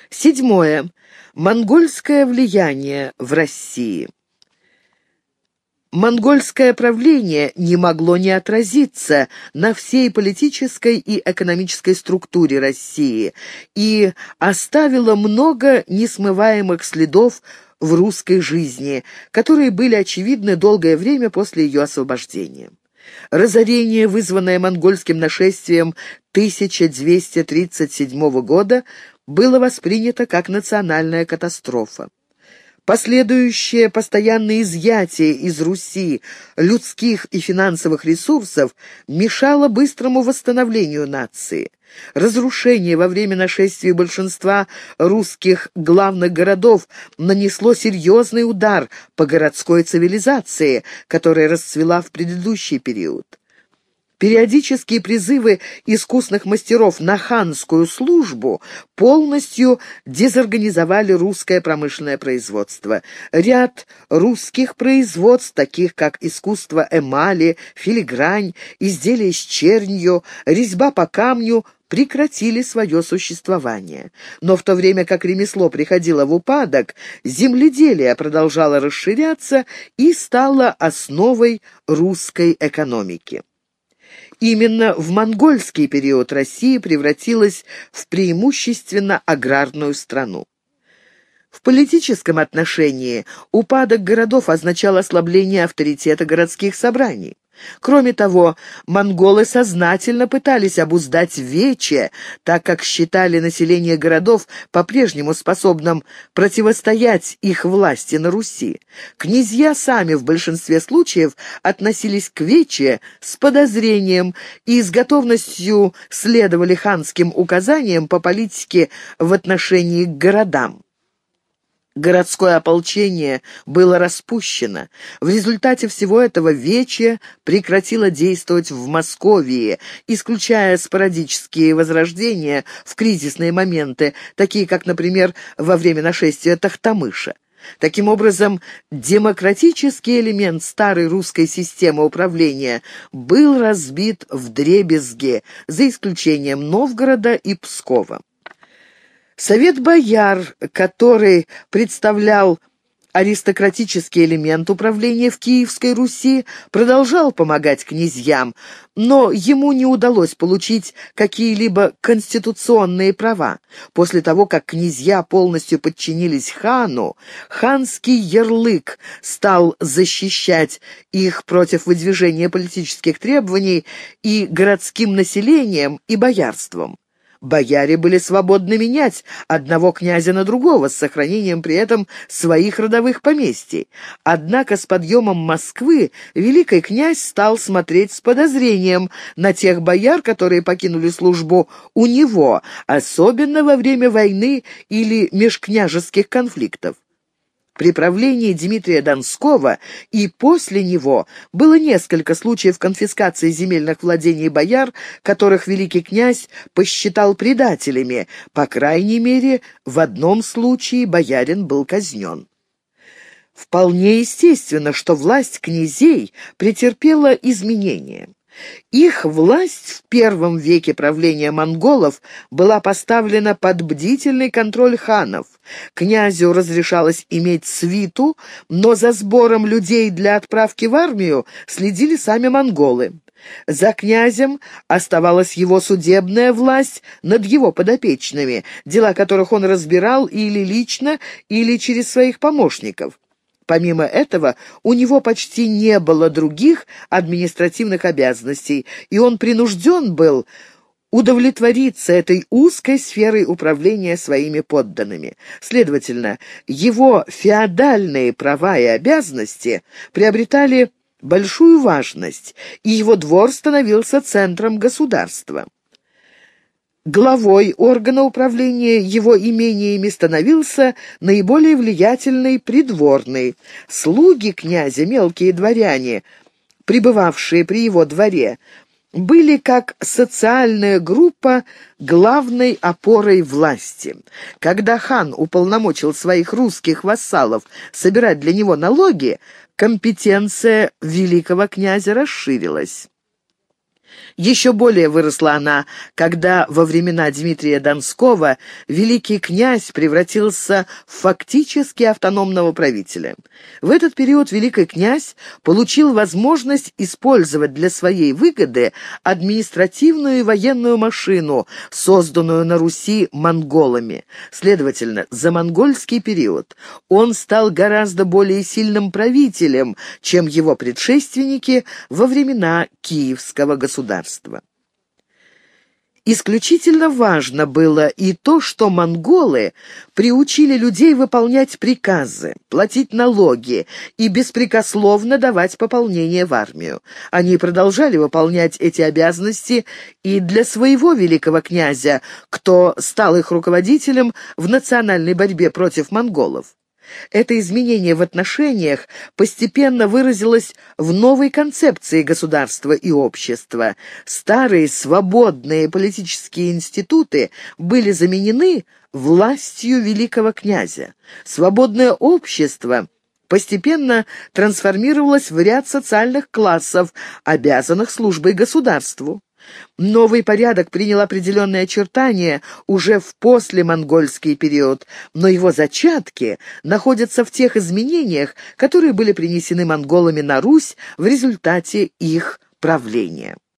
Седьмое. Монгольское влияние в России. Монгольское правление не могло не отразиться на всей политической и экономической структуре России и оставило много несмываемых следов в русской жизни, которые были очевидны долгое время после ее освобождения. Разорение, вызванное монгольским нашествием 1237 года, было воспринято как национальная катастрофа. Последующее постоянное изъятие из Руси людских и финансовых ресурсов мешало быстрому восстановлению нации. Разрушение во время нашествия большинства русских главных городов нанесло серьезный удар по городской цивилизации, которая расцвела в предыдущий период. Периодические призывы искусных мастеров на ханскую службу полностью дезорганизовали русское промышленное производство. Ряд русских производств, таких как искусство эмали, филигрань, изделия с чернью, резьба по камню, прекратили свое существование. Но в то время как ремесло приходило в упадок, земледелие продолжало расширяться и стало основой русской экономики. Именно в монгольский период Россия превратилась в преимущественно аграрную страну. В политическом отношении упадок городов означал ослабление авторитета городских собраний. Кроме того, монголы сознательно пытались обуздать вече, так как считали население городов по-прежнему способным противостоять их власти на Руси. Князья сами в большинстве случаев относились к вече с подозрением и с готовностью следовали ханским указаниям по политике в отношении к городам. Городское ополчение было распущено. В результате всего этого вече прекратило действовать в Московии, исключая спорадические возрождения в кризисные моменты, такие как, например, во время нашествия Тохтамыша. Таким образом, демократический элемент старой русской системы управления был разбит вдребезги, за исключением Новгорода и Пскова. Совет бояр, который представлял аристократический элемент управления в Киевской Руси, продолжал помогать князьям, но ему не удалось получить какие-либо конституционные права. После того, как князья полностью подчинились хану, ханский ярлык стал защищать их против выдвижения политических требований и городским населением, и боярством. Бояре были свободны менять одного князя на другого, с сохранением при этом своих родовых поместий. Однако с подъемом Москвы великий князь стал смотреть с подозрением на тех бояр, которые покинули службу у него, особенно во время войны или межкняжеских конфликтов. При правлении Дмитрия Донского и после него было несколько случаев конфискации земельных владений бояр, которых великий князь посчитал предателями. По крайней мере, в одном случае боярин был казнен. Вполне естественно, что власть князей претерпела изменения. Их власть в первом веке правления монголов была поставлена под бдительный контроль ханов. Князю разрешалось иметь свиту, но за сбором людей для отправки в армию следили сами монголы. За князем оставалась его судебная власть над его подопечными, дела которых он разбирал или лично, или через своих помощников. Помимо этого, у него почти не было других административных обязанностей, и он принужден был удовлетвориться этой узкой сферой управления своими подданными. Следовательно, его феодальные права и обязанности приобретали большую важность, и его двор становился центром государства. Главой органа управления его имениями становился наиболее влиятельный придворный. Слуги князя, мелкие дворяне, пребывавшие при его дворе, были как социальная группа главной опорой власти. Когда хан уполномочил своих русских вассалов собирать для него налоги, компетенция великого князя расширилась. Еще более выросла она, когда во времена Дмитрия Донского великий князь превратился в фактически автономного правителя. В этот период великий князь получил возможность использовать для своей выгоды административную и военную машину, созданную на Руси монголами. Следовательно, за монгольский период он стал гораздо более сильным правителем, чем его предшественники во времена Киевского государства. Исключительно важно было и то, что монголы приучили людей выполнять приказы, платить налоги и беспрекословно давать пополнение в армию. Они продолжали выполнять эти обязанности и для своего великого князя, кто стал их руководителем в национальной борьбе против монголов. Это изменение в отношениях постепенно выразилось в новой концепции государства и общества. Старые свободные политические институты были заменены властью великого князя. Свободное общество постепенно трансформировалось в ряд социальных классов, обязанных службой государству. Новый порядок принял определенные очертания уже в послемонгольский период, но его зачатки находятся в тех изменениях, которые были принесены монголами на Русь в результате их правления.